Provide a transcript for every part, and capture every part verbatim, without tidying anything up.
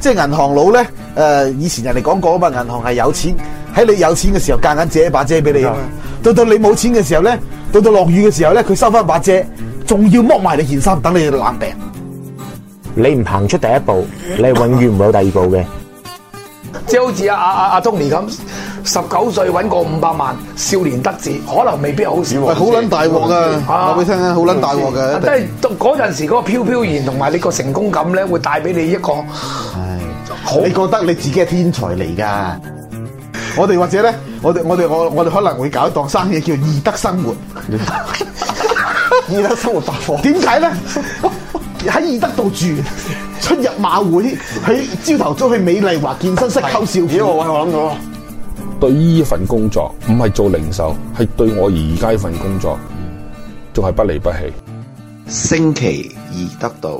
即係銀行佬咧，誒、呃，以前人哋講過啊嘛，銀行係有錢，喺你有錢嘅時候，夾硬借一把遮俾你啊嘛。到到你冇錢嘅時候咧，到到落雨嘅時候咧，佢收翻把遮，仲要剝埋你件衫，等你冷病。 你唔行出第一步，你係永遠唔會有第二步嘅。 即係好似阿阿阿阿 Tony 咁，十九歲揾個五百萬，少年得志，可能未必好少。 係好撚大鑊噶，話俾你聽啊，好撚大鑊嘅。 即係到嗰陣時嗰個飄飄然同埋你個成功感咧，會帶俾你一個。係。好。你覺得你自己係天才嚟㗎？我哋或者咧，我哋我哋我我哋可能會搞一檔生意叫易德生活。易德生活百貨。點解咧？喺易德度住，出入馬會，喺朝頭早去美麗華健身室溝少婦。我我諗到啊！ 對呢份工作唔係做零售，係對我而家呢份工作，仲係不離不棄。 星期易德道。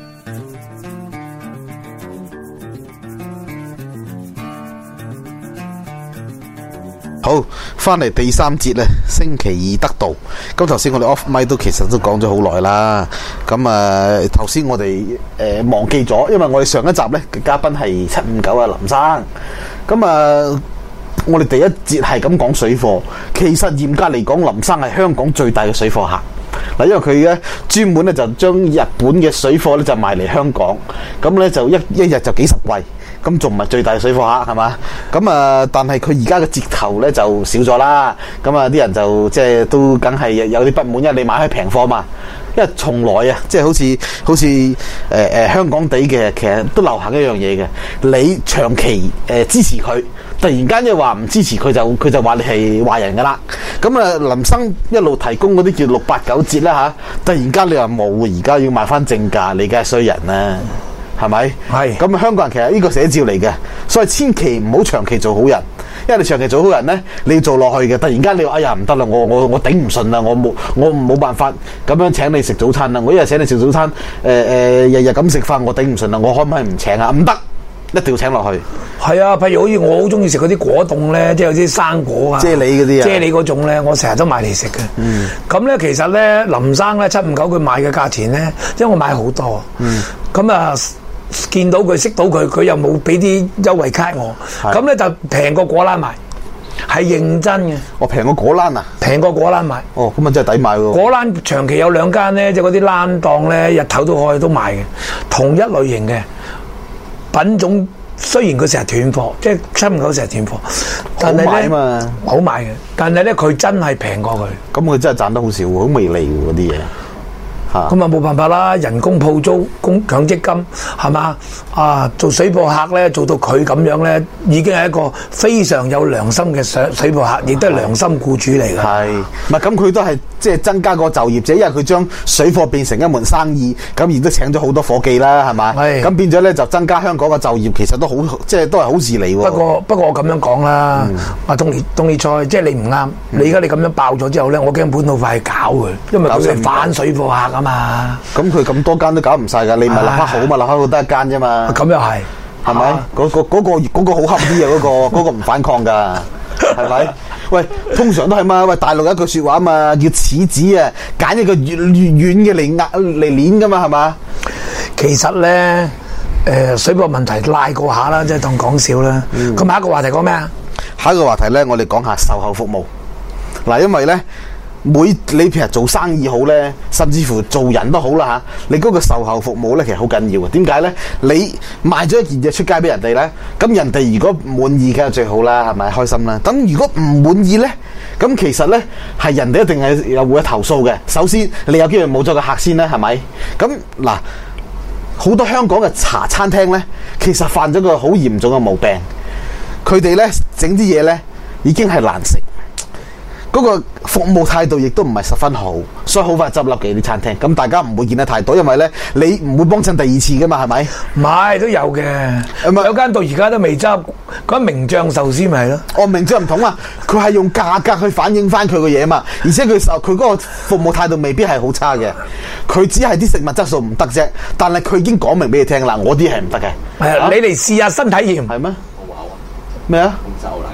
好，翻嚟第三節咧，星期易德道。咁頭先我哋 off mic 都其實都講咗好耐啦。咁啊，頭先我哋誒、呃、忘記咗，因為我哋上一集咧嘅嘉賓係七五九啊林生。咁啊，我哋第一節係咁講水貨，其實嚴格嚟講，林生係香港最大嘅水貨客。嗱，因為佢咧專門咧就將日本嘅水貨咧就賣嚟香港，咁咧就一一日就幾十櫃。咁仲唔係最大嘅水貨客係嘛？咁啊，但係佢而家嘅折頭咧就少咗啦。咁啊，啲人就即係都梗係有啲不滿，因為你買開平貨嘛。因為從來啊，即係好似好似誒誒香港地嘅，其實都流行一樣嘢嘅。你長期誒、呃、支持佢，突然間又話唔支持佢，就佢就話你係壞人噶啦。咁啊，林生一路提供嗰啲叫六八九折啦嚇，突然間你話冇，而家要賣翻正價，你梗係衰人啦。係咪？係咁，香港人其實呢個寫照嚟嘅，所以千祈唔好長期做好人，因為你長期做好人咧，你要做落去嘅。突然間你話哎呀唔得啦，我我我頂唔順啦，我冇我冇辦法咁樣請你食早餐啦。我一日請你食早餐，誒、呃、誒日日咁食飯，我頂唔順啦。我可唔可以唔請啊？唔得，一定要請落去。 係啊，譬如好似我好中意食嗰啲果凍咧，即係有啲生果啊， 啫喱嗰啲啊， 啫喱嗰種咧，我成日都買嚟食嘅。嗯，咁咧其實咧，林生咧七五九佢買嘅價錢咧，因為我買好多。嗯，咁啊。見到佢識到佢，佢又冇俾啲優惠卡我，咁咧就平過果欄賣，係認真嘅。 我平過果欄啊？平過果欄賣。 哦，咁啊真係抵買喎。 果欄長期有兩間咧，即係嗰啲欄檔咧，日頭都可以都賣嘅，同一類型嘅品種。雖然佢成日斷貨，即係七五九成日斷貨，但係咧好賣嘅。但係咧佢真係平過佢。 咁佢真係賺得好少，好微利嗰啲嘢。 咁啊冇辦法啦，人工鋪租、工強積金係嘛啊？做水貨客咧，做到佢咁樣咧，已經係一個非常有良心嘅水水貨客，亦都係良心僱主嚟嘅。 係，唔係咁佢都係即係增加個就業者，因為佢將水貨變成一門生意，咁亦都請咗好多伙計啦，係嘛？係。咁變咗咧就增加香港嘅就業，其實都好即係都係好事嚟喎。 不過不過我咁樣講啦，阿東尼東尼菜，即係你唔啱。你而家你咁樣爆咗之後咧，我驚本土快搞佢，因為佢係反水貨客啊嘛。 咁佢咁多間都搞唔晒㗎，你咪立刻好嘛，立刻好得一間啫嘛。 咁又係， 係咪？嗰個嗰個嗰個好恰啲啊，嗰個嗰個唔反抗㗎，係咪？喂，通常都係嘛。喂，大陸有一句説話啊嘛，叫柿子啊，揀一個越越軟嘅嚟壓嚟攣㗎嘛，係嘛？ 其實咧，誒水貨問題拉過下啦，即係當講笑啦。咁下一個話題講咩啊？ 下一個話題咧，我哋講下售後服務。嗱，因為咧。每你譬如做生意好咧，甚至乎做人都好啦嚇，你嗰個售後服務咧其實好緊要嘅。點解咧？你賣咗一件嘢出街俾人哋咧，咁人哋如果滿意梗係最好啦，係咪開心啦？咁如果唔滿意咧，咁其實咧係人哋一定係有會投訴嘅。首先你有機會冇咗個客先啦，係咪？咁嗱，好多香港嘅茶餐廳咧，其實犯咗個好嚴重嘅毛病，佢哋咧整啲嘢咧已經係難食。嗰個服務態度亦都唔係十分好，所以好快執笠嘅啲餐廳。咁大家唔會見得太多，因為咧你唔會幫襯第二次噶嘛，係咪？ 唔係都有嘅，有間到而家都未執，嗰間名將壽司咪係咯。 哦，名將唔同啊，佢係用價格去反映翻佢個嘢嘛，而且佢受佢嗰個服務態度未必係好差嘅，佢只係啲食物質素唔得啫。但係佢已經講明俾你聽啦，我啲係唔得嘅。 係啊，你嚟試下新體驗係咩？ 咩啊？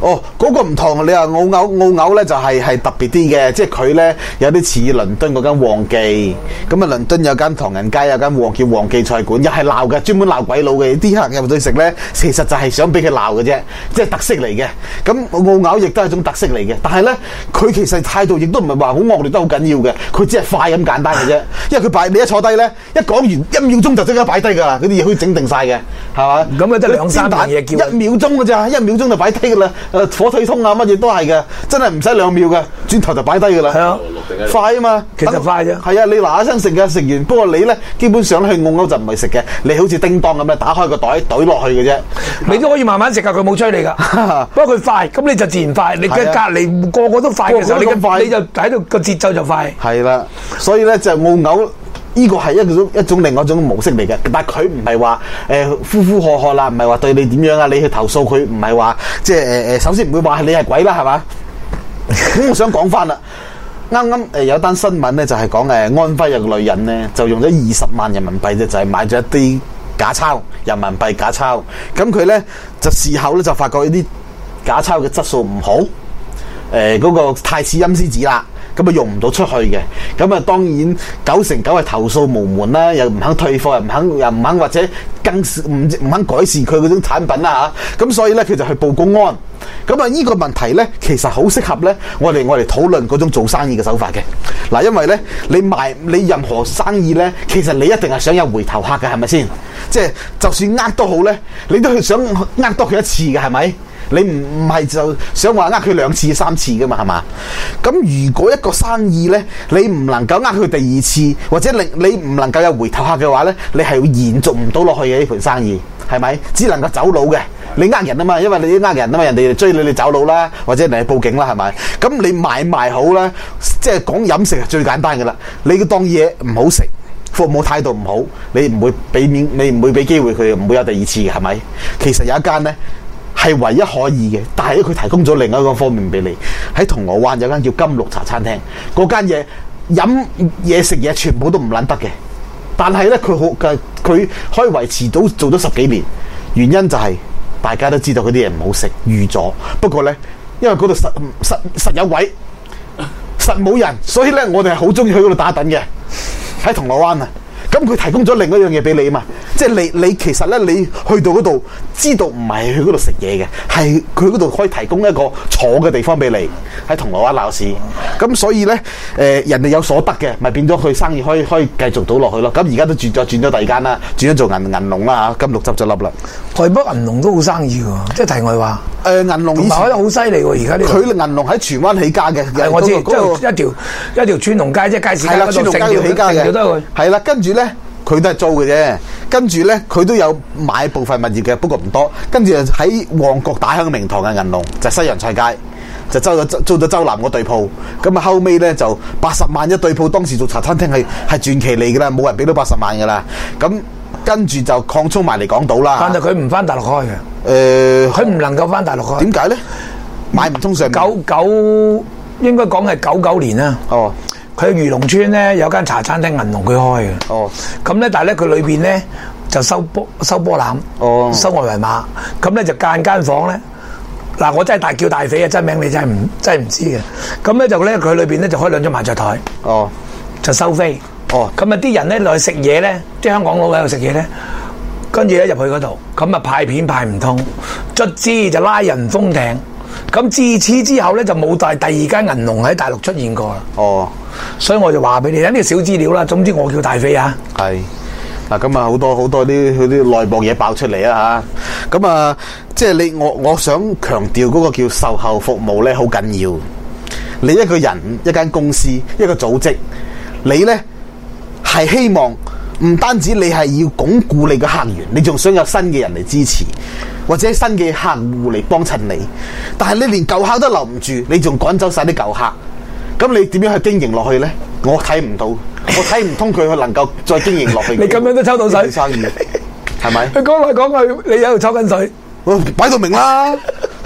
哦，嗰、那個唔同，你話澳牛澳牛咧就係、是、係特別啲嘅，即係佢咧有啲似倫敦嗰間旺記，咁啊倫敦有間唐人街有間旺叫旺記菜館，又係鬧嘅，專門鬧鬼佬嘅，啲客人入去食咧，其實就係想俾佢鬧嘅啫，即係特色嚟嘅。咁澳牛亦都係一種特色嚟嘅，但係咧佢其實態度亦都唔係話好惡劣得好緊要嘅，佢只係快咁簡單嘅啫。因為佢擺你一坐低咧，一講完一秒鐘就即刻擺低㗎啦，嗰啲嘢可以整定晒嘅，係嘛？ 咁啊得兩三樣嘢叫一秒鐘㗎咋，一秒鐘就擺低㗎啦。誒火腿通啊，乜嘢都係嘅，真係唔使兩秒嘅，轉頭就擺低㗎啦。 係啊， 快啊嘛， 其實快啫。 係啊，你嗱嗱聲食嘅，食完。不過你咧，基本上去澳牛就唔係食嘅，你好似叮當咁咧，打開個袋懟落去嘅啫。 你都可以慢慢食㗎，佢冇催你㗎。不過佢快，咁你就自然快。你嘅隔離個個都快嘅時候，你嘅你就喺度個節奏就快。 係啦，所以咧就澳牛。呢個係一種一種另外一種模式嚟嘅，但係佢唔係話誒呼呼喝喝啦，唔係話對你點樣啊，你去投訴佢，唔係話即係誒誒，首先唔會話你係鬼啦，係嘛？咁我想講翻啦，啱啱誒有單新聞咧，就係講誒安徽有個女人咧，就用咗二十萬人民幣啫，就係買咗一啲假鈔人民幣假鈔，咁佢咧就事後咧就發覺呢啲假鈔嘅質素唔好，誒、呃、嗰、那個太似陰司紙啦。咁啊用唔到出去嘅，咁啊當然九成九係投訴無門啦，又唔肯退貨，又唔肯又唔肯或者更唔唔肯改善佢嗰種產品啦嚇，咁所以咧佢就去報公安。咁啊呢個問題咧其實好適合咧我哋我哋討論嗰種做生意嘅手法嘅。嗱，因為咧你賣你任何生意咧，其實你一定係想有回頭客嘅，係咪先？即係就算呃都好咧，你都係想呃多佢一次嘅，係咪？你唔唔係就想話呃佢兩次三次噶嘛，係嘛？咁如果一個生意咧，你唔能夠呃佢第二次，或者你你唔能夠有回頭客嘅話咧，你係會延續唔到落去嘅呢盤生意，係咪？只能夠走佬嘅。你呃人啊嘛，因為你呃人啊嘛，人哋追你，你走佬啦，或者人哋報警啦，係咪？咁你買賣好啦，即係講飲食係最簡單噶啦。你當嘢唔好食，服務態度唔好，你唔會俾面，你唔會俾機會佢，唔會有第二次嘅，係咪？其實有一間咧。係唯一可以嘅，但係佢提供咗另一個方面俾你。喺銅鑼灣有間叫金綠茶餐廳，嗰間嘢飲嘢食嘢全部都唔撚得嘅，但係咧佢好嘅，佢可以維持到做咗十幾年。原因就係、是、大家都知道嗰啲嘢唔好食，預咗。不過咧，因為嗰度實實實有位，實冇人，所以咧我哋係好中意去嗰度打躉嘅。喺銅鑼灣啊！咁佢提供咗另一樣嘢俾你啊嘛，即係你你其實咧，你去到嗰度知道唔係去嗰度食嘢嘅，係佢嗰度可以提供一個坐嘅地方俾你喺銅鑼灣鬧市。咁所以咧，誒、呃、人哋有所得嘅，咪變咗佢生意可以可以繼續到落去咯。咁而家都轉咗轉咗第二間啦，轉咗做銀銀龍啦嚇，金綠執咗笠啦。 台北銀龍都好生意喎，即係題外話。 誒、呃、銀龍以前開得好犀利喎，而家呢個。 佢銀龍喺荃灣起家嘅， 係我知，即嗰個嗰個係一條一條串龍街，即係街市街嗰度成條起家嘅。係啦，跟住咧。佢都係租嘅啫，跟住咧佢都有買部分物業嘅，不過唔多。跟住喺旺角打響名堂嘅銀龍，就係、西洋菜街，就租咗租咗周南嗰對鋪。咁啊後尾咧就八十萬一對鋪，當時做茶餐廳係係傳奇嚟噶啦，冇人俾到八十萬噶啦。咁跟住就擴充埋嚟港島啦。 但係佢唔翻大陸開嘅，誒、 呃， 佢唔能夠翻大陸開。點解咧？買唔通上九九應該講係九九年啦。 哦。 佢喺漁農村咧有間茶餐廳銀龍佢開嘅， 哦， 咁咧但係咧佢裏邊咧就收波收波攬， 哦， 收外圍碼，咁咧就間間房咧，嗱我真係大叫大匪啊，真名你真係唔真係唔知嘅，咁咧就咧佢裏邊咧就開兩張麻雀台， 哦， 就收飛， 哦， 咁啊啲人咧落去食嘢咧，啲香港佬喺度食嘢咧，跟住一入去嗰度，咁啊派片派唔通，卒之就拉人封艇。咁自此之後咧，就冇第第二間銀龍喺大陸出現過啦。 哦， 所以我就話俾你，呢個小資料啦。總之我叫大飛啊。 係嗱，咁啊好多好多啲佢啲內部嘢爆出嚟啊嚇。咁啊，即係你我我想強調嗰個叫售後服務咧，好緊要。你一個人、一間公司、一個組織，你咧係希望唔單止你係要鞏固你嘅客源，你仲想有新嘅人嚟支持。或者新嘅客戶嚟幫襯你，但係你連舊客都留唔住，你仲趕走晒啲舊客，咁你點樣去經營落去咧？我睇唔到，我睇唔通佢能夠再經營落去。 你咁樣都抽到水生意，係咪？ 佢講來講去，你喺度抽緊水， 擺到明啦，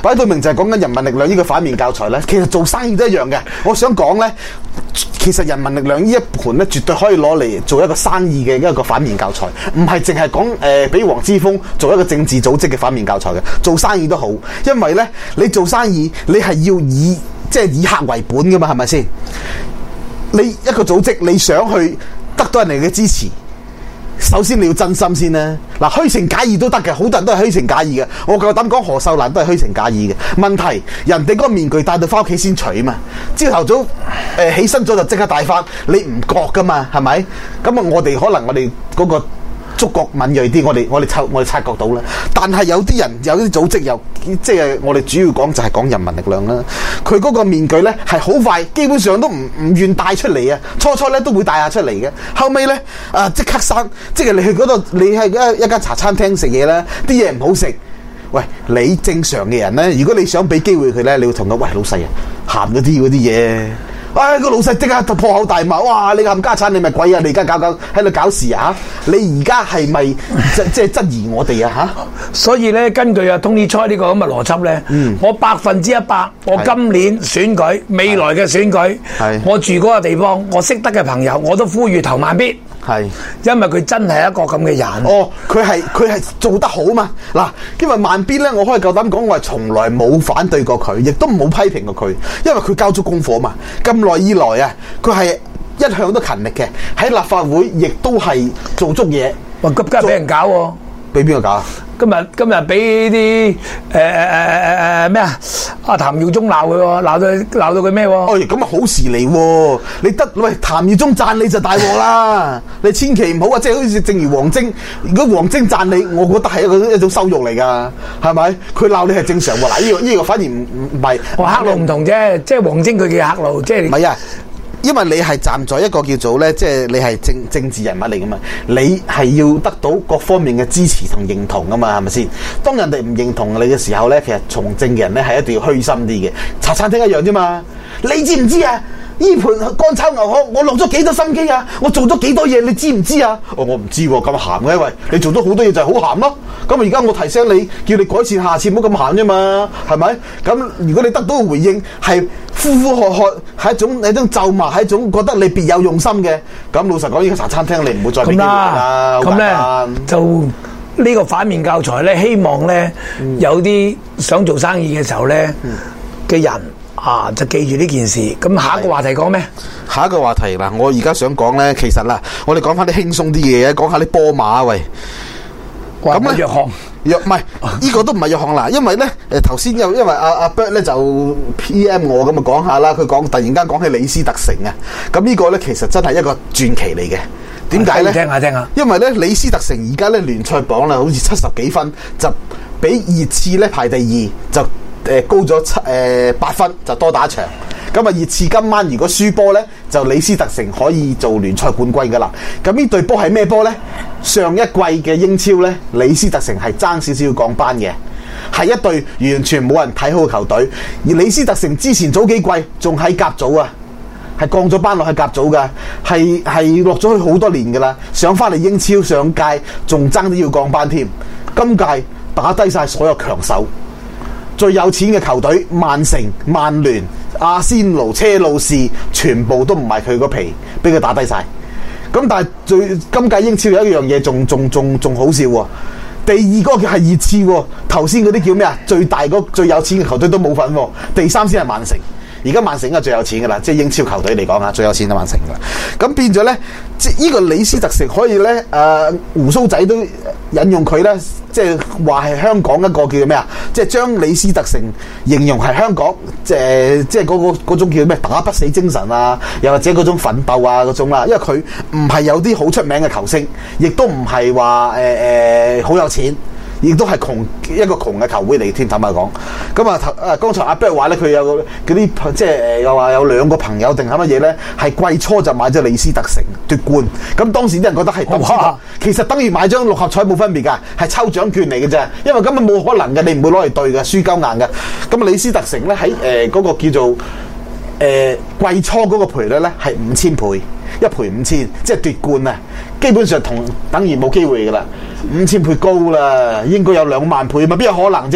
擺到明就係講緊人民力量呢個反面教材咧。其實做生意都一樣嘅。我想講咧，其實人民力量呢一盤咧，絕對可以攞嚟做一個生意嘅一個反面教材，唔係淨係講誒俾黃之鋒做一個政治組織嘅反面教材嘅，做生意都好。因為咧，你做生意你係要以即係以客為本噶嘛，係咪先？你一個組織你想去得到人哋嘅支持，首先你要真心先啦。嗱，虛情假意都得嘅，好多人都係虛情假意嘅。我夠膽講何秀蘭都係虛情假意嘅。問題人哋嗰個面具戴到翻屋企先除嘛，朝頭早誒、呃、起身咗就即刻戴翻，你唔覺噶嘛，係咪？咁啊，我哋可能我哋嗰、那個。觸覺敏鋭啲，我哋我哋察我哋察覺到啦。但係有啲人有啲組織又即係我哋主要講就係講人民力量啦。佢嗰個面具咧係好快，基本上都唔唔願帶出嚟啊。初初咧都會帶下出嚟嘅，後尾咧啊即刻生，即係你去嗰度，你喺一一間茶餐廳食嘢咧，啲嘢唔好食。喂，你正常嘅人咧，如果你想俾機會佢咧，你會同佢喂老細啊，鹹嗰啲嗰啲嘢。哎，個老細即刻破口大罵，哇！你冚家產，你咪鬼啊！你而家搞搞喺度搞事啊！你而家係咪即即係質疑我哋啊？嚇！ 所以咧，根據阿 Tony Choi 呢個咁嘅邏輯咧，嗯、我百分之一百，我今年選舉、未來嘅選舉，我住嗰個地方，我識得嘅朋友，我都呼籲投慢必。係，因為佢真係一個咁嘅人。 哦，佢係佢係做得好嘛？嗱，因為慢必咧，我可以夠膽講，我係從來冇反對過佢，亦都冇批評過佢，因為佢交足功課嘛。咁耐以來啊，佢係一向都勤力嘅，喺立法會亦都係做足嘢。 哇！急急俾人搞喎， 俾邊個搞啊？ 今日今日俾啲誒誒誒誒誒咩啊？阿譚耀宗鬧佢喎，鬧到鬧到佢咩喎？ 哦，咁啊好事嚟喎！你得喂譚耀宗讚你就大鑊啦！你千祈唔好啊！即係好似正如王晶，如果王晶讚你，我覺得係一個一種羞辱嚟㗎，係咪？佢鬧你係正常喎。嗱，呢個呢個反而唔唔係。 我黑路唔同啫，即係王晶佢嘅黑路，即係唔係啊？因為你係站在一個叫做咧，即係你係政政治人物嚟噶嘛，你係要得到各方面嘅支持同認同噶嘛，係咪先？當人哋唔認同你嘅時候咧，其實從政嘅人咧係一定要虛心啲嘅。茶餐廳一樣啫嘛，你知唔知啊？呢盤乾炒牛河，我落咗幾多心機啊！我做咗幾多嘢，你知唔知啊？哦，我唔知喎，咁鹹嘅，喂，你做咗好多嘢就係好鹹咯。咁啊，而家我提醒你，叫你改善，下次唔好咁鹹啫嘛，係咪？咁如果你得到嘅回應係呼呼喝喝，係一種係一種咒罵，係一種覺得你別有用心嘅，咁老實講，呢個茶餐廳你唔會再俾機會啦。 咁咧就呢個反面教材咧，希望咧、嗯、有啲想做生意嘅時候咧嘅、嗯、人。啊！就記住呢件事。咁下一個話題講咩？ 下一個話題嗱，我而家想講咧，其實啦，我哋講翻啲輕鬆啲嘅嘢，講下啲波馬喂。 咁咧弱項， 弱唔係呢個都唔係弱項啦，因為咧誒頭先又因為阿阿 Bert 咧就 P M 我咁啊講下啦，佢講突然間講起李斯特城啊，咁呢個咧其實真係一個傳奇嚟嘅。點解咧？ 聽下聽下。 因為咧李斯特城而家咧聯賽榜啦，好似七十幾分，就比熱刺咧排第二就。誒高咗七誒八分就多打一場，咁啊熱刺今晚如果輸波咧，就李斯特城可以做聯賽冠軍噶啦。咁呢隊波係咩波咧？上一季嘅英超咧，李斯特城係爭少少要降班嘅，係一隊完全冇人睇好嘅球隊。而李斯特城之前早幾季仲喺甲組啊，係降咗班落去甲組噶，係係落咗去好多年噶啦，上翻嚟英超上屆仲爭啲要降班添，今屆打低晒所有強手。最有錢嘅球隊曼城、曼聯、阿仙奴、車路士，全部都唔係佢個皮，俾佢打低晒。咁但係最今屆英超有一樣嘢仲仲仲仲好笑喎，第二嗰個係熱刺喎，頭先嗰啲叫咩啊？最大嗰最有錢嘅球隊都冇份喎，第三先係曼城。而家曼城係最有錢噶啦，即係英超球隊嚟講啊，最有錢嘅曼城啦。咁變咗咧，即係呢個李斯特城可以咧，誒、呃、胡鬚仔都引用佢咧，即係話係香港一個叫咩啊？即係將李斯特城形容係香港，即係即係嗰個嗰種叫咩打不死精神啊，又或者嗰種奮鬥啊嗰種啦。因為佢唔係有啲好出名嘅球星，亦都唔係話誒誒好有錢。亦都係窮一個窮嘅球會嚟添，坦白講。咁啊，頭啊，剛才阿 Bert 話咧，佢有嗰啲即係誒，又話有兩個朋友定係乜嘢咧？係季初就買咗李斯特城奪冠。咁當時啲人覺得係咁先，其實等於買張六合彩冇分別㗎，係抽獎券嚟嘅啫。因為根本冇可能嘅，你唔會攞嚟對嘅，輸鳩硬嘅。咁啊，李斯特城咧喺誒嗰個叫做誒、呃、季初嗰個賠率咧係五千倍，一賠五千，即係奪冠啊！基本上同等於冇機會㗎啦。五千倍高啦，應該有兩萬倍嘛？邊有可能啫？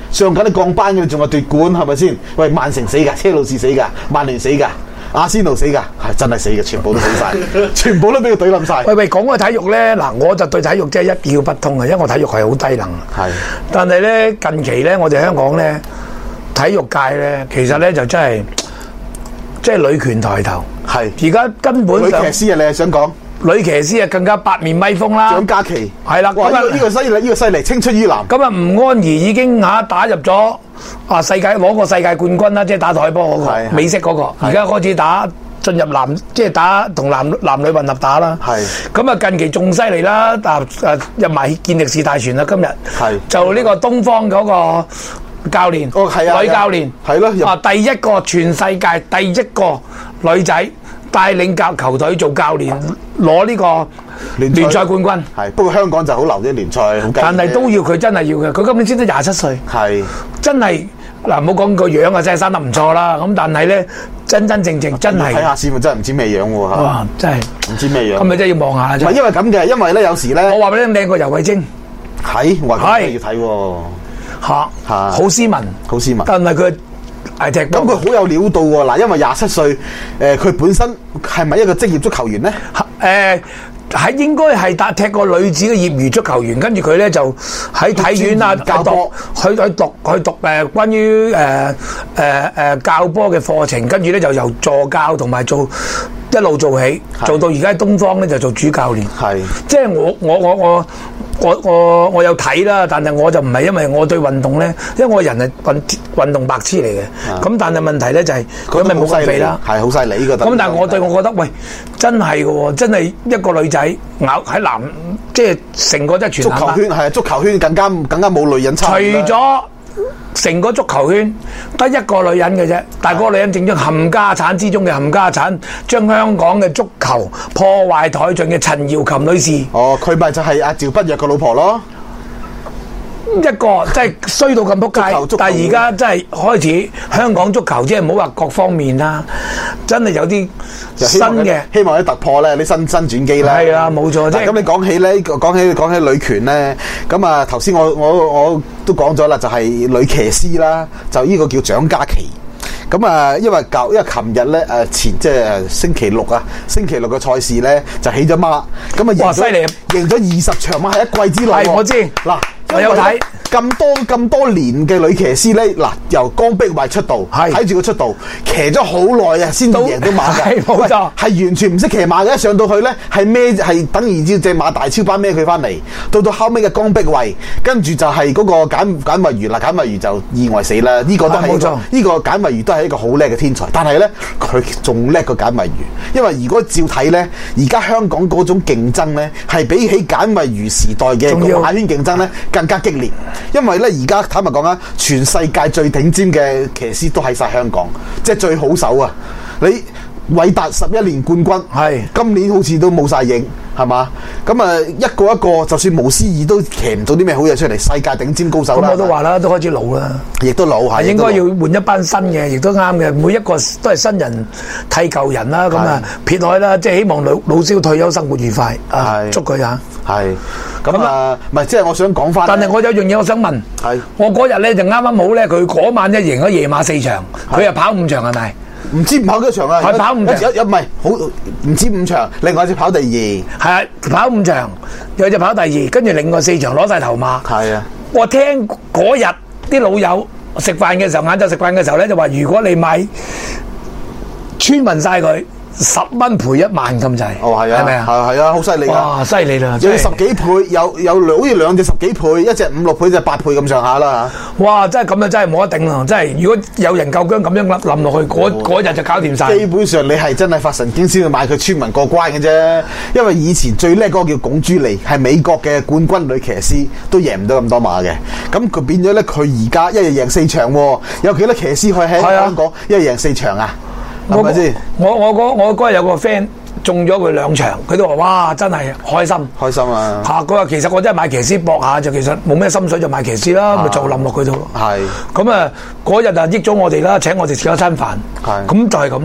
上緊啲降班嘅，仲係奪冠係咪先？喂，曼城死㗎，車路士死㗎，曼聯死㗎。阿仙奴死㗎，係真係死嘅，全部都死晒，全部都俾佢懟冧晒。 喂喂，講個體育咧，嗱，我就對體育真係一竅不通嘅，因為我體育係好低能。 係， 但係咧近期咧，我哋香港咧體育界咧，其實咧就真係即係女權抬頭。 係， 而家根本女上騎師啊，你係想講？ 女騎師啊，更加八面威風啦。 蔣嘉琪係啦， 哇！ 咁啊呢個呢個犀利，呢個犀利，青出於藍。 咁啊，吳安儀已經嚇打入咗啊世界攞個世界冠軍啦，即係打台波嗰個係係美式嗰個，而家開始打進入男，即係打同男男女混合打啦。 係咁啊，近期仲犀利啦，啊啊入埋健力士大全啦，今日係就呢個東方嗰個教練， 哦係啊女教練係咯入啊，第一個全世界第一個女仔帶領教球隊做教練攞呢個聯賽冠軍。 係，不過香港就好流啲聯賽，好緊但係都要佢真係要嘅，佢今年先得廿七歲， 係真係嗱，唔好講個樣啊，真係生得唔錯啦。咁但係咧，真真正正真係睇下先，真係唔知咩樣喎嚇， 哇，真係唔知咩樣。 咁咪真係要望下唔係啫。 因為咁嘅，因為咧有時咧我話俾你聽，靚過游蕙禎係，我話係要睇喎， 嚇， 嚇好斯文， 好斯文。 但係佢係踢咁波佢好有料到喎，嗱，因為廿七歲，誒佢本身係咪一個職業足球員咧？ 誒。係應該係打踢過女子嘅業餘足球員，跟住佢咧就喺體院啊教波去去讀去讀誒關於誒誒誒教波嘅課程，跟住咧就由助教同埋做一路做起，做到而家喺東方咧就做主教練。 係， 即係我我我我我我我有睇啦，但係我就唔係因為我對運動咧，因為我人係運運動白痴嚟嘅。咁但係問題咧就係佢咪冇咁肥啦， 係好犀利呢個。 咁但係我對我覺得，喂，真係嘅喎，真係一個女仔咬喺男，即係成個即係全足球圈係啊，足球圈更加更加冇女人參與啦。 除咗成個足球圈得一個女人嘅啫，但係嗰個女人正將冚家產之中嘅冚家產，將香港嘅足球破壞殆盡嘅陳瑤琴女士， 哦，佢咪就係阿趙不若個老婆咯。 一個真係衰到咁撲足球足球， 街但係而家真係開始香港足球，即係唔好話各方面啦，真係有啲新嘅， 希望啲突破咧，啲新新轉機咧。 係啊，冇錯。即係咁你講起咧，講起講起女權咧，咁啊頭先我我我都講咗啦，就係女騎師啦，就呢個叫蔣嘉琪。咁啊，因為舊因為琴日咧誒前即係星期六啊，星期六嘅賽事咧就起咗孖，咁啊贏哇犀利咗贏咗二十場孖喺一季之內喎。 係我知嗱， 我有睇咁多咁多年嘅女騎師咧，嗱由江碧慧出道， 係睇住佢出道，騎咗好耐啊，先至贏到馬嘅， 係冇錯喂係完全唔識騎馬嘅，一上到去咧係孭係等於只隻馬大超班孭佢翻嚟，到到後尾嘅江碧慧，跟住就係嗰個簡簡慧茹啦，簡慧茹就意外死啦，呢、個都係一個係冇錯呢個簡慧茹都係一個好叻嘅天才，但係咧佢仲叻過簡慧茹，因為如果照睇咧，而家香港嗰種競爭咧係比起簡慧茹時代嘅仲要馬圈競爭咧更加激烈。因為咧，而家坦白講啊，全世界最頂尖嘅騎師都喺晒香港，即係最好手啊！你偉達十一年冠軍， 係今年好似都冇晒影，係嘛？咁啊，一個一個，就算無思義都騎唔到啲咩好嘢出嚟，世界頂尖高手啦。 咁我都話啦，都開始老啦。 亦都老係， 應該要換一班新嘅，亦都啱嘅。每一個都係新人替舊人啦。咁啊，撇開啦，即係希望老老蕭退休生活愉快啊！ 係祝佢啊！ 係咁啊，唔係即係我想講翻。 但係我有樣嘢我想問， 係我嗰日咧就啱啱好咧，佢嗰晚咧贏咗夜馬四場，佢又跑五場係咪？ 唔知唔跑幾場啊？ 係跑五場有有唔係好唔知五場，另外一隻跑第二。 係啊，跑五場，有隻跑第二，跟住另外四場攞晒頭馬。 係啊， 我聽嗰日啲老友食飯嘅時候，晏晝食飯嘅時候咧，就話如果你買穿勻晒佢，十蚊賠一萬咁滯。 哦係啊， 係咪啊？ 係係啊，好犀利㗎。 哇，犀利啦！ 有真係十幾倍，有有兩好似兩隻十幾倍，一隻五六倍，一隻八倍咁上下啦哇！真係咁樣真係冇得頂啦！真係，如果有人夠姜咁樣冧冧落去，嗰嗰日就搞掂嚇。 晒。 基本上你係真係發神經先去買佢村民過關嘅啫，因為以前最叻嗰個叫鞏珠莉，係美國嘅冠軍女騎師，都贏唔到咁多馬嘅。咁佢變咗咧，佢而家一日贏四場喎，有幾多騎師可以喺係啊香港一日贏四場啊？係咪先？ 我我嗰我嗰日有個 friend 中咗佢兩場，佢都話：哇，真係開心！ 開心啊！ 嚇！佢話其實我真係買騎師搏下就，其實冇咩心水就買騎師啦，咪就冧落佢度咯。 係咁啊，嗰日就益咗我哋啦，請我哋食咗餐飯。 係咁就係咁咯。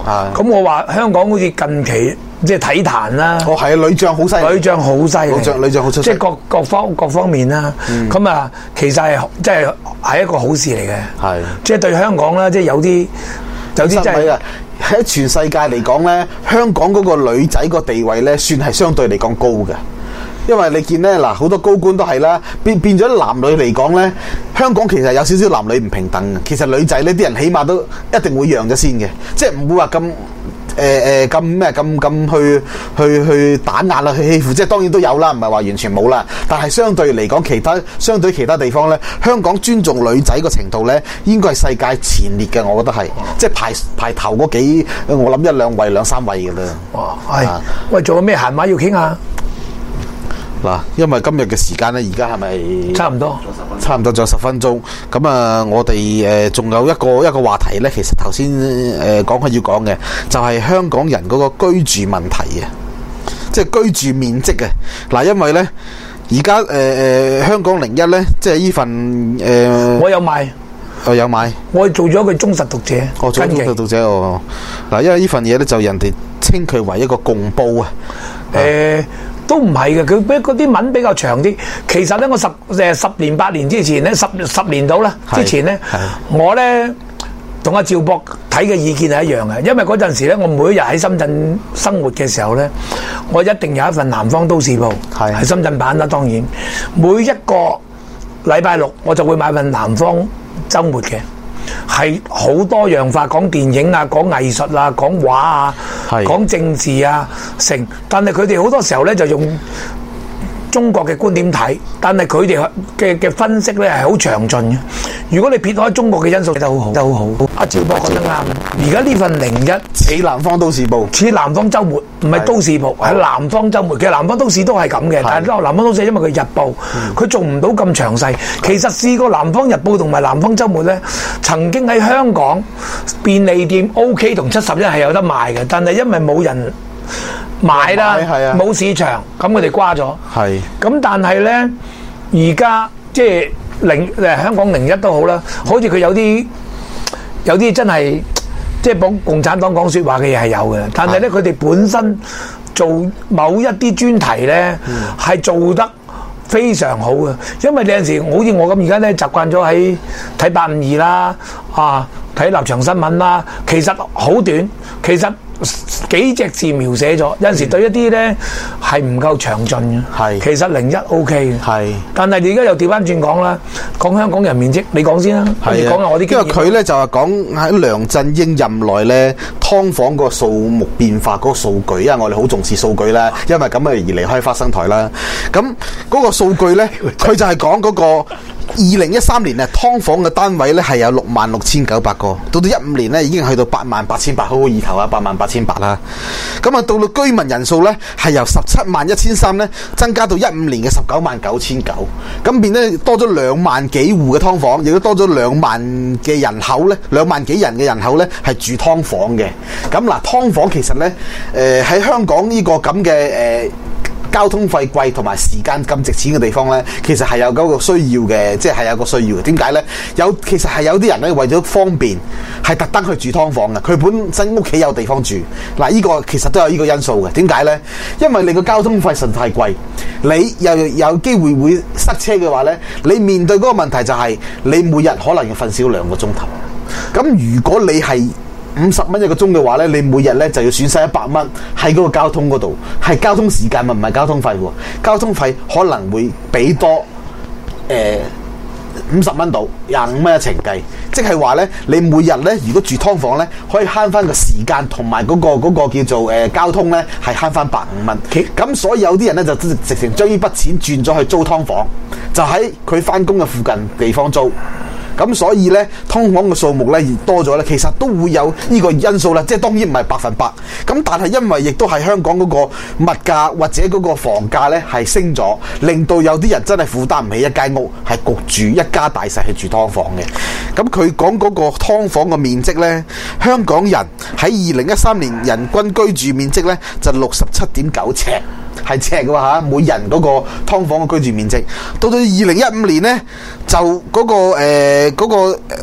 係咁我話香港好似近期即係體壇啦， 哦係啊，女將好犀利， 女將好犀利， 女將女將好出色， 即係各各方各方面啦。咁啊、嗯，其實係即係係一個好事嚟嘅， 係即係對香港啦，即係有啲有啲真係。 喺全世界嚟講咧，香港嗰個女仔個地位咧，算係相對嚟講高嘅。因為你見咧嗱，好多高官都係啦，變變咗男女嚟講咧，香港其實有少少男女唔平等嘅。其實女仔呢啲人起碼都一定會讓咗先嘅，即係唔會話咁誒誒咁咩咁咁去去去打壓啦，去欺負。即係當然都有啦，唔係話完全冇啦。但係相對嚟講，其他相對其他地方咧，香港尊重女仔個程度咧，應該係世界前列嘅。我覺得係，即係排排頭嗰幾，我諗一兩位兩三位嘅啦。 哇，係，喂，仲有咩閒話要傾啊？ 嗱，因為今日嘅時間咧，而家係咪差唔多？ 差唔多仲有十分鐘。咁啊，我哋誒仲有一個一個話題咧，其實頭先誒講開要講嘅，就係、是、香港人嗰個居住問題啊，即係居住面積啊。嗱，因為咧而家誒誒香港零一咧，即係呢份誒，呃、 我有買， 我有買， 我做咗一個忠實讀者， 我做忠實讀者哦。嗱，因為呢份嘢咧就人哋稱佢為一個共報啊，誒、 呃。都唔係嘅，佢比嗰啲文比較長啲。其實咧，我十誒十年八年之前咧，十十年到啦之前咧，我咧同阿趙博睇嘅意見係一樣嘅。因為嗰陣時咧，我每一日喺深圳生活嘅時候咧，我一定有一份《南方都市報》，係深圳版啦。當然，每一個禮拜六我就會買份《南方週末》嘅。係好多樣化，講電影啊，講藝術啊，講畫啊，講政治啊，成。但係佢哋好多時候咧就用中國嘅觀點睇，但係佢哋嘅嘅分析咧係好詳盡嘅。如果你撇開中國嘅因素，睇得好好，都好好。阿趙博講得啱。而家呢份零一似南方都市報， 似南方週末，唔係都市報，係南方週末。其實南方都市都係咁嘅，但係南方都市因為佢日報，佢、嗯、做唔到咁詳細。其實試過南方日報同埋南方週末咧，曾經喺香港便利店 O K 同七十一係有得賣嘅，但係因為冇人買啦，冇市場，咁佢哋瓜咗。係。咁但係咧，而家即係零誒香港零一都好啦，好似佢有啲有啲真係即係幫共產黨講説話嘅嘢係有嘅，但係咧佢哋本身做某一啲專題咧係、嗯、做得非常好嘅，因為你有陣時好似我咁而家咧習慣咗喺睇八五二啦，啊睇立場新聞啦，其實好短，其實。幾隻字描寫咗，有陣時對一啲咧係唔夠詳盡嘅。係，其實零一 O K 嘅。係，但係你而家又調翻轉講啦，講香港人面積，你講先啦。係講下我啲經驗。因為佢咧就係講喺梁振英任內咧，劏房個數目變化嗰個數據，因為我哋好重視數據啦，因為咁啊而離開花生台啦。咁嗰個數據咧，佢就係講嗰個二零一三年啊，劏房嘅單位咧係有六萬六千九百個，到到一五年咧已經去到八萬八千八，好好意頭啊，八萬八千八啦。咁啊，到到居民人數咧係由十七萬一千三咧增加到一五年嘅十九萬九千九，咁變咧多咗兩萬幾戶嘅劏房，亦都多咗兩萬嘅人口咧，兩萬幾人嘅人口咧係住劏房嘅。咁嗱，劏房其實咧，誒、呃、喺香港呢個咁嘅誒。呃交通費貴同埋時間咁值錢嘅地方呢，其實係有嗰個需要嘅，即係有個需要嘅。點解呢？有其實係有啲人呢，為咗方便，係特登去住劏房嘅。佢本身屋企有地方住，嗱，呢個其實都有呢個因素嘅。點解呢？因為你個交通費實在太貴，你又有機會會塞車嘅話呢，你面對嗰個問題就係你每日可能要瞓少兩個鐘頭。咁如果你係五十蚊一個鐘嘅話咧，你每日咧就要損失一百蚊喺嗰個交通嗰度，係交通時間咪唔係交通費喎？交通費可能會俾多誒五十蚊到廿五蚊一程計，即係話咧，你每日咧如果住劏房咧，可以慳翻個時間同埋嗰個嗰個叫做誒、呃、交通咧，係慳翻百五蚊。咁所以有啲人咧就直情將呢筆錢轉咗去租劏房，就喺佢翻工嘅附近地方租。咁所以咧，劏房嘅數目咧而多咗咧，其實都會有呢個因素啦。即係當然唔係百分百，咁但係因為亦都係香港嗰個物價或者嗰個房價咧係升咗，令到有啲人真係負擔唔起一間屋，係焗住一家大細去住劏房嘅。咁佢講嗰個劏房嘅面積咧，香港人喺二零一三年人均居住面積咧就六十七點九尺。係尺嘅話嚇，每人嗰個劏房嘅居住面積，到到二零一五年咧，就嗰、嗰個誒嗰、呃嗰個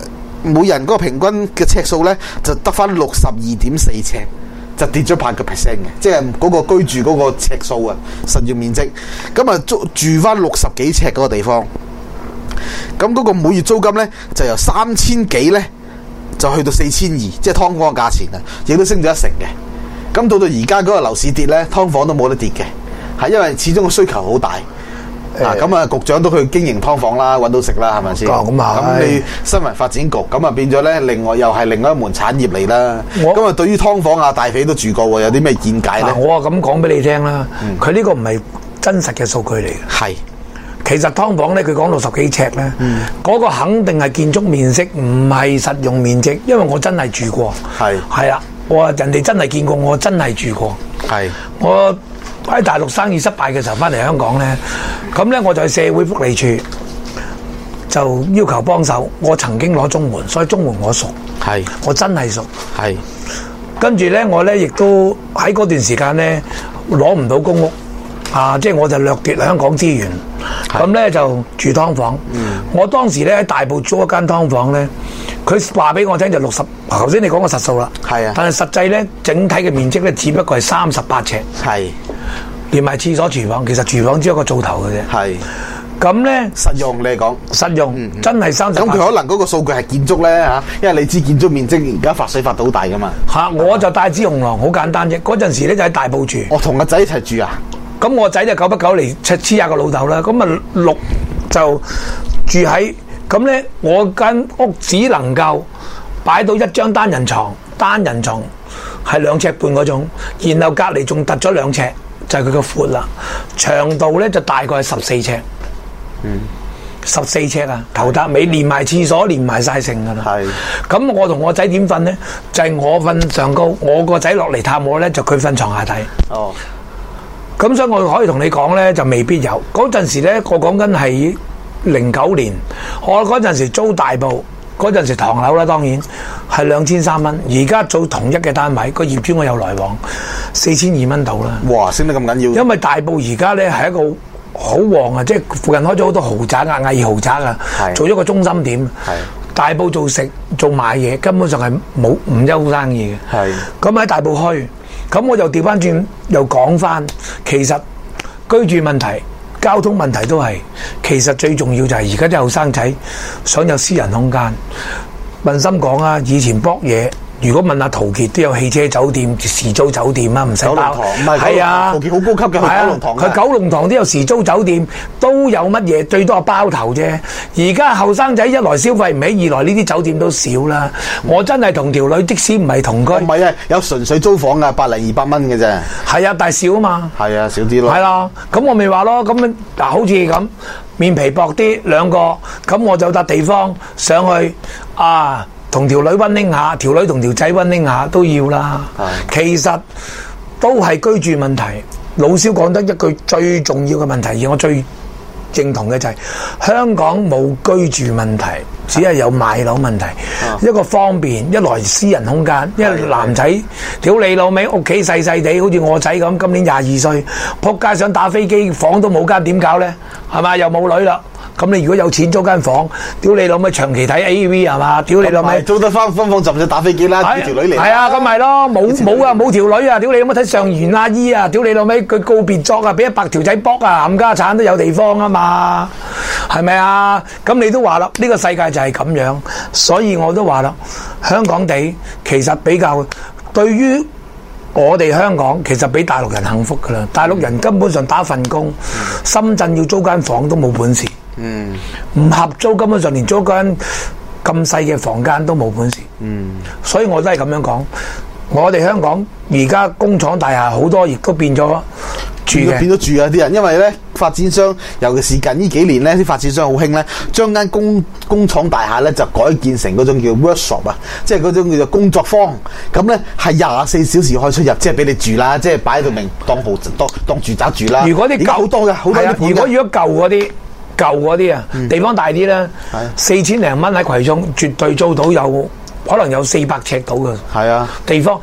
每人嗰個平均嘅尺數咧就得翻六十二點四尺，就跌咗八個 percent 嘅，即係嗰個居住嗰個尺數啊，實用面積。咁啊租住翻六十幾尺嗰個地方，咁嗰個每月租金咧就由三千幾咧就去到四千二，即係劏房嘅價錢啊，亦都升咗一成嘅。咁到到而家嗰個樓市跌咧，劏房都冇得跌嘅，係因為始終個需求好大。啊，咁啊，局長都去經營劏房啦，揾到食啦，係咪先？ 咁啊， 咁你新聞發展局咁啊，變咗咧，另外又係另外一門產業嚟啦。 我咁啊，對於劏房啊，大肥都住過喎，有啲咩見解咧？ 嗱，我啊咁講俾你聽啦，佢呢、嗯、個唔係真實嘅數據嚟嘅。 係， 其實劏房咧，佢講六十幾尺咧，嗰、嗯、個肯定係建築面積，唔係實用面積，因為我真係住過。係係啦，我話人哋真係見過，我真係住過。係我。喺大陸生意失敗嘅時候翻嚟香港咧，咁咧我就去社會福利處就要求幫手。我曾經攞綜援，所以綜援我熟，係我真係熟。係跟住咧，我咧亦都喺嗰段時間咧攞唔到公屋啊，即係我就掠奪香港資源，咁咧就住劏房。嗯、我當時咧喺大埔租一間劏房咧，佢話俾我聽就六十，頭先你講個實數啦。係啊，但係實際咧整體嘅面積咧只不過係三十八尺。係。連埋廁所、廚房，其實廚房只有一個灶頭嘅啫。係，咁咧實用你講實用，嗯、真係三十。咁佢可能嗰個數據係建築咧嚇，因為你知建築面積而家發水發到好大噶嘛。嚇、啊， 我就帶子雄狼，好簡單啫。嗰陣時咧就喺大埔住。 我同個仔一齊住啊。 咁我仔就久不久嚟黐下個老豆啦。咁啊六就住喺咁咧，我間屋只能夠擺到一張單人床，單人床係兩尺半嗰種，然後隔離仲突咗兩尺。就係佢個闊啦，長度咧就大概係十四尺，嗯，十四尺啊，頭搭尾連埋廁所連埋晒成噶啦。係，咁我同我仔點瞓咧？就係、是、我瞓上高，我個仔落嚟探我咧，就佢瞓床下底。哦，咁所以我可以同你講咧，就未必有。嗰陣時咧，我講緊係零九年，我嗰陣時租大埔。嗰陣時唐樓啦，當然係兩千三蚊。而家做同一嘅單位，個業主我有來往，四千二蚊到啦。 哇，升得咁緊要！ 因為大埔而家咧係一個好旺啊，即係附近開咗好多豪宅啊、偽豪宅啊，做咗個中心點。大埔做食做買嘢，根本上係冇唔憂生意嘅。係咁喺大埔開，咁我就調翻轉又講翻，其實居住問題。交通問題都係，其實最重要就係而家啲後生仔想有私人空間。問心講啊，以前搏嘢，如果問阿陶傑都有汽車酒店、時租酒店啊，唔使包。係啊， 陶傑好高級嘅，去九龍塘。 佢九龍塘都有時租酒店，都有乜嘢，最多係包頭啫。而家後生仔一來消費唔起，二來呢啲酒店都少啦。我真係同條女的士唔係同居。唔係啊，有純粹租房噶，百零二百蚊嘅啫。 係啊，但係少啊嘛。係啊，少啲咯。 係啦，咁我咪話咯，咁嗱，好似咁面皮薄啲兩個，咁我就笪地方上去啊。同條女溫馨下，條女同條仔溫馨下都要啦。其實都係居住問題。老蕭講得一句最重要嘅問題，而我最認同嘅就係、是、香港冇居住問題，只係有買樓問題。一個方便，一來私人空間，一來男仔屌你老味，屋企細細地，好似我仔咁，今年廿二歲，仆街想打飛機，房都冇間，點搞呢？係咪？又冇女啦。咁你如果有錢租間房，屌你老味長期睇 A V 係嘛？屌你老味租得翻分房就唔使打飛機啦，叫條女嚟。 係啊，咁咪咯，冇冇啊，冇條女啊！屌你有冇睇上元阿姨啊？屌你老味佢告別作啊，俾一百條仔卜啊，冚家產都有地方啊嘛，係咪啊？咁你都話啦，呢個世界就係咁樣，所以我都話啦，香港地其實比較對於我哋香港其實比大陸人幸福噶啦，大陸人根本上打份工，深圳要租間房都冇本事。嗯，唔合租根本上連租間咁細嘅房間都冇本事。嗯，所以我都係咁樣講。我哋香港而家工廠大廈好多，亦都變咗住嘅， 變咗住啊啲人。因為咧發展商，尤其是近呢幾年咧，啲發展商好興咧，將間工工廠大廈咧就改建成嗰種叫 workshop 啊，即係嗰種叫做工作坊。咁咧係廿四小時可以出入，即係俾你住啦，即係擺到明當豪當當住宅住啦。 如果啲舊好多嘅，好多啲盤。 如果如果舊嗰啲。舊嗰啲啊，地方大啲咧，四千零蚊喺葵涌絕對租到有，可能有四百尺到嘅。係啊，地方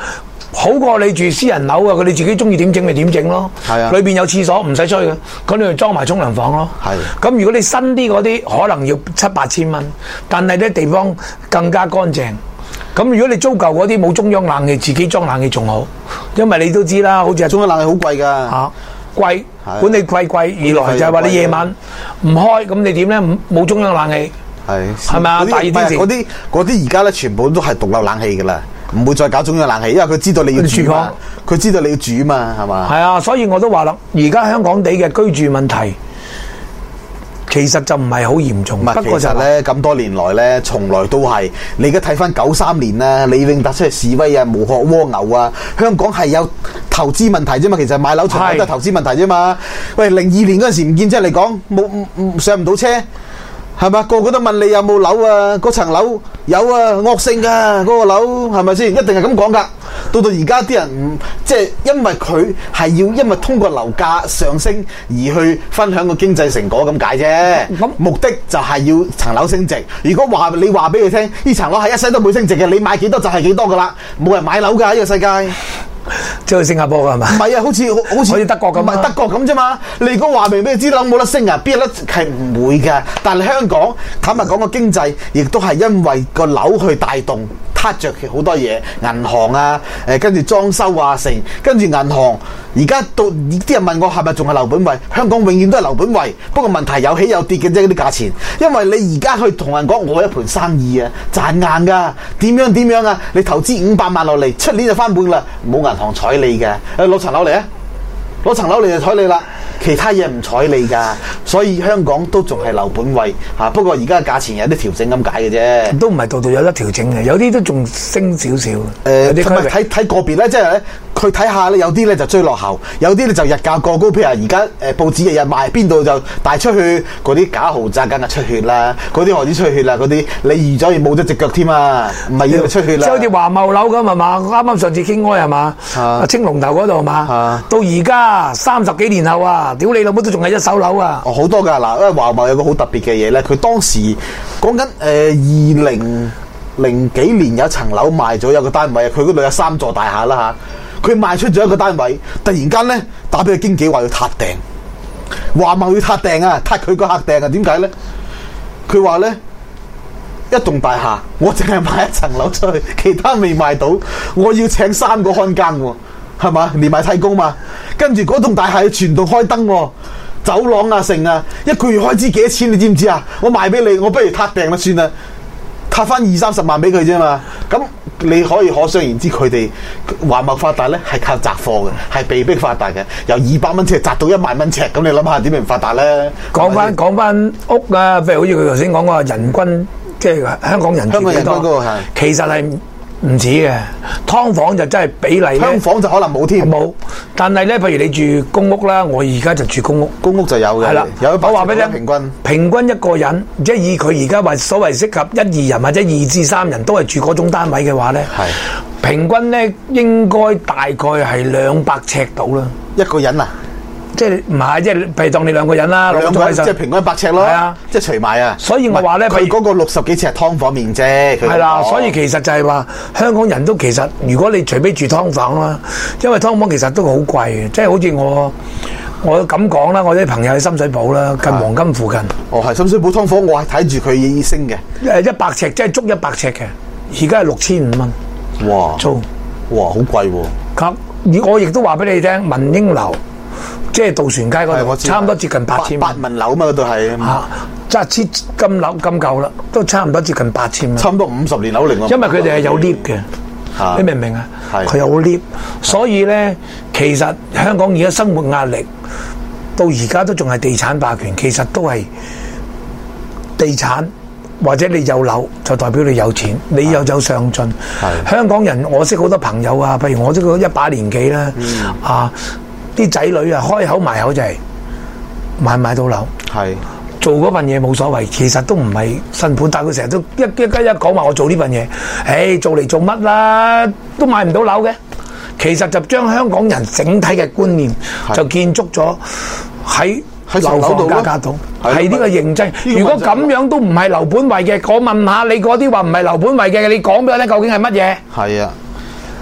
好過你住私人樓啊！佢哋自己中意點整咪點整咯。 係啊裏邊有廁所唔使吹嘅，咁你就裝埋沖涼房咯。 係咁如果你新啲嗰啲，可能要七八千蚊，但係咧地方更加乾淨。咁如果你租舊嗰啲冇中央冷氣，自己裝冷氣仲好，因為你都知啦，好似係中央冷氣好貴㗎。 嚇貴， 係管理費貴，二來就係話你夜晚唔開，咁你點咧？冇中央冷氣。 係係咪啊嗰啲大熱天時唔係嗰啲嗰啲而家咧，全部都係獨立冷氣㗎啦，唔會再搞中央冷氣，因為佢知道你要住嘛，佢知道你要住嘛，係嘛？ 係啊，所以我都話啦，而家香港地嘅居住問題其實就唔係好嚴重， 唔係， 不過就其實咧咁多年來咧，從來都係你而家睇翻九三年啦，李永達出嚟示威啊，無殼蝸牛啊，香港係有投資問題啫嘛，其實買樓從來都係投資問題啫嘛。喂，零二年嗰陣時唔見即係嚟講冇唔唔上唔到車。係嘛？個個都問你有冇樓啊？嗰層樓有啊，惡性㗎嗰、嗰個樓係咪先？一定係咁講㗎。到到而家啲人唔即係因為佢係要因為通過樓價上升而去分享個經濟成果咁解啫。咁目的就係要層樓升值。如果話你話俾佢聽，呢層樓係一世都冇升值嘅，你買幾多就係幾多㗎啦，冇人買樓㗎呢個世界。 即係去新加坡㗎係嘛？ 唔係啊，好似好似好似德國咁啊唔係德國咁啫嘛。你如果話明俾你知樓冇得升啊，邊有得係唔會㗎？但係香港坦白講個經濟，亦都係因為個樓去帶動，撻着好多嘢，銀行啊，誒跟住裝修啊成，跟住銀行而家到啲人問我係咪仲係樓本位？香港永遠都係樓本位，不過問題有起有跌嘅啫，啲價錢。因為你而家去同人講我一盤生意啊，賺硬㗎，點樣點樣啊？你投資五百萬落嚟，出年就翻本啦，冇銀行睬你嘅，誒攞層樓嚟啊！攞層樓嚟就睬你啦，其他嘢唔睬你㗎，所以香港都仲係樓本位嚇、啊。不過而家價錢有啲調整咁解嘅啫。 都唔係度度有得調整嘅，有啲都仲升少少。誒、 誒， 有啲區域同埋睇睇個別咧，即係咧，佢睇下咧，有啲咧就追落後，有啲咧就日價過高。譬如話而家誒報紙日日賣邊度就帶出去嗰啲假豪宅，梗係出血啦，嗰啲何止出血啦，嗰啲你預咗要冇咗隻腳添啊，唔係要出血啦。 即係好似華茂樓咁係嘛？啱啱上次傾開係嘛？ 啊青龍頭嗰度係嘛啊？ 到而家三十幾年後啊，屌你老母都仲係一手樓啊！ 哦，好多㗎嗱，因為華茂有個好特別嘅嘢咧，佢當時講緊誒二零零幾年有一層樓賣咗有個單位，佢嗰度有三座大廈啦嚇，佢賣出咗一個單位，突然間咧打俾個經紀話要撻訂，華茂要撻訂啊，撻佢個客訂啊，點解咧？佢話咧一棟大廈，我淨係賣一層樓出去，其他未賣到，我要請三個看更喎，係嘛？連埋替工嘛，跟住嗰棟大廈要全棟開燈喎。走廊啊，成啊，一個月開支幾多錢？你知唔知啊？我賣俾你，我不如撻訂啦，算啦，撻翻二三十萬俾佢啫嘛。咁你可以可想而知，佢哋華茂發達咧係靠擲貨嘅，係被逼發達嘅，由二百蚊尺擲到一萬蚊尺。咁你諗下點樣發達咧？ 講翻講翻屋啊，譬如好似佢頭先講嗰個人均，即係香港人香港人均嗰個係其實係唔止嘅，劏房就真係比例咧。 劏房就可能冇添， 冇。但係咧，譬如你住公屋啦，我而家就住公屋， 公屋就有嘅。 係啦， 有我話俾你聽， 平均平均一個人，即係以佢而家話所謂適合一二人或者二至三人都係住嗰種單位嘅話咧， 係平均咧應該大概係兩百尺到啦。 一個人啊， 即係唔係？即係譬如當你兩個人啦， 兩個人即係平均一百尺咯。 係啊， 即係除埋啊。 所以我話咧， 佢嗰個六十幾尺係劏房面啫。 係啦，所以其實就係話香港人都其實，如果你除非住劏房啦，因為劏房其實都好貴嘅，即係好似我我咁講啦，我啲朋友喺深水埗啦，近黃金附近。 哦，係深水埗劏房，我係睇住佢升嘅。 誒一百尺，即係足一百尺嘅，而家係六千五蚊。 哇！ 租哇，好貴喎！ 咁而我亦都話俾你聽，民英樓即係渡船街嗰度，差唔多接近八千蚊。 八文樓嘛，嗰度係嚇，即係千金樓咁舊啦，都差唔多接近八千蚊。 差唔多五十年樓齡喎。 因為佢哋係有 lift 嘅， 啊你明唔明啊？ 係佢有 lift，所以咧，其實香港而家生活壓力到而家都仲係地產霸權，其實都係地產。或者你有樓就代表你有錢，你又有上進。香港人我識好多朋友啊，譬如我識個一把年紀啦，嗯、啊啲仔女啊開口埋口就係買唔買到樓， 係做嗰份嘢冇所謂，其實都唔係辛苦，但係佢成日都一一一一講話我做呢份嘢，誒做嚟做乜啦，都買唔到樓嘅。其實就將香港人整體嘅觀念就建築咗喺樓房價格度，係呢個認真。如果咁樣都唔係樓本位嘅，我問下你嗰啲話唔係樓本位嘅，你講俾我聽究竟係乜嘢？ 係啊，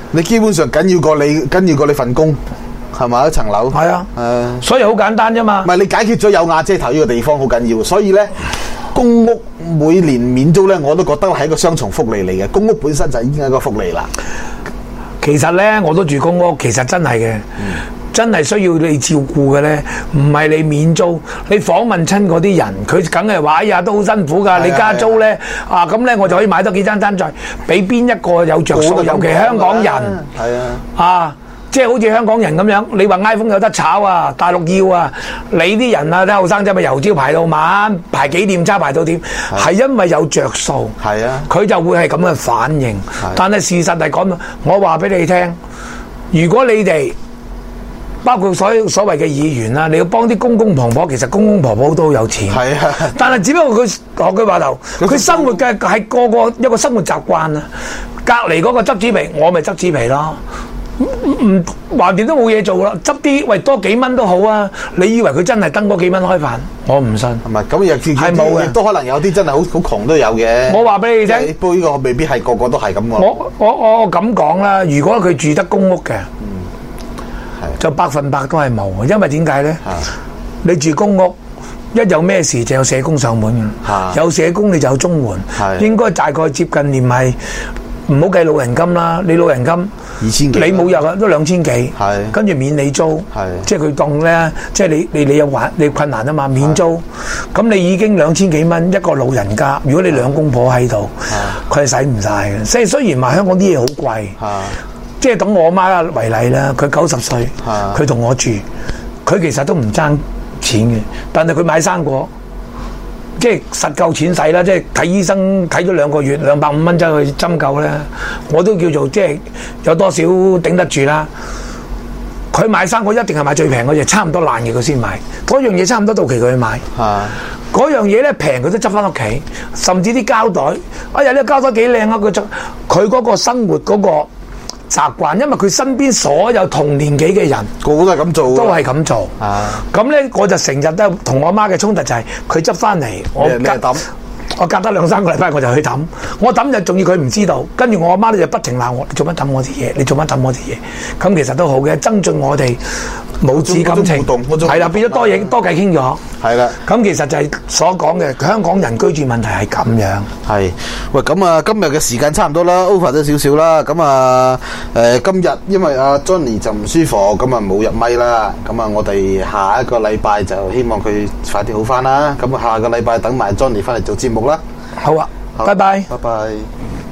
你基本上緊要過你緊要過你份工，係咪一層樓？ 係啊， 誒， 所以好簡單啫嘛唔。係你解決咗有瓦遮頭呢個地方好緊要，所以咧公屋每年免租咧，我都覺得係一個雙重福利嚟嘅。公屋本身就已經係一個福利啦。 其實咧，我都住公屋，其實真係嘅，嗯、真係需要你照顧嘅咧，唔係你免租。你訪問親嗰啲人，佢梗係話：哎呀，都好辛苦㗎。 啊你加租咧，啊咁咧，我就可以買多幾間單再俾邊一個有着數？尤其香港人， 係啊， 啊。即係好似香港人咁樣，你話 iPhone 有得炒啊，大陸要啊，你啲人啊，啲後生仔咪由朝排到晚，排幾點差排到點，係因為有着數， 係啊， 佢就會係咁嘅反應。但係事實係講，我話俾你聽，如果你哋包括所所謂嘅議員啦，你要幫啲公公婆婆，其實公公婆婆都有錢， 係啊， 但係只不過佢學句話頭，佢生活嘅係個個一個生活習慣啊。隔離嗰個執紙皮，我咪執紙皮咯。唔唔，橫掂都冇嘢做啦，執啲喂多幾蚊都好啊！你以為佢真係登嗰幾蚊開飯？我唔信。 係咪咁又係冇嘅， 亦都可能有啲真係好好窮都有嘅。 我話俾你聽， 不過呢個未必係個個都係咁喎。 我我我咁講啦，如果佢住得公屋嘅， 嗯， 就百分百都係冇嘅，因為點解咧？ 啊、 你住公屋，一有咩事就有社工上門嘅， 啊、 有社工你就有綜援，應該大概接近年係。唔好計老人金啦，你老人金二千幾， 你冇入啊都兩千幾， 係跟住免你租， 係即係佢當咧，即係你你你有還你困難啊嘛，免租，咁你已經兩千幾蚊一個老人家，如果你兩公婆喺度，佢係使唔晒嘅。即係雖然話香港啲嘢好貴，即係等我媽為例啦，佢九十歲，佢同我住，佢其實都唔爭錢嘅，但係佢買生果。即係實夠錢使啦，即係睇醫生睇咗兩個月，兩百五蚊走去針灸咧，我都叫做即係有多少頂得住啦。佢買生果一定係買最平嗰隻，差唔多爛嘅佢先買，嗰樣嘢差唔多到期佢去買。 啊， 嗰樣嘢咧平佢都執翻屋企，甚至啲膠袋，哎呀呢個膠袋幾靚啊！佢就佢嗰個生活嗰個習慣，因為佢身邊所有同年紀嘅人， 個個都係咁做， 都係咁做。啊，咁咧我就成日都同我媽嘅衝突就係佢執翻嚟，我隔我隔得兩三個禮拜我就去抌，我抌就仲要佢唔知道，跟住我阿媽咧就不停鬧我，你做乜抌我啲嘢？你做乜抌我啲嘢？咁其實都好嘅，增進我哋母子感情，係啦，變咗多嘢多偈傾咗。係啦，咁其實就係所講嘅香港人居住問題係咁樣。係， 喂，咁啊，今日嘅時間差唔多啦 ，over 咗少少啦。咁啊，誒，今日因為阿 Johnny 就唔舒服，咁啊冇入咪啦。咁啊，我哋下一個禮拜就希望佢快啲好翻啦。咁啊，下個禮拜等埋 Johnny 翻嚟做節目啦。 好啊，拜拜， 拜拜。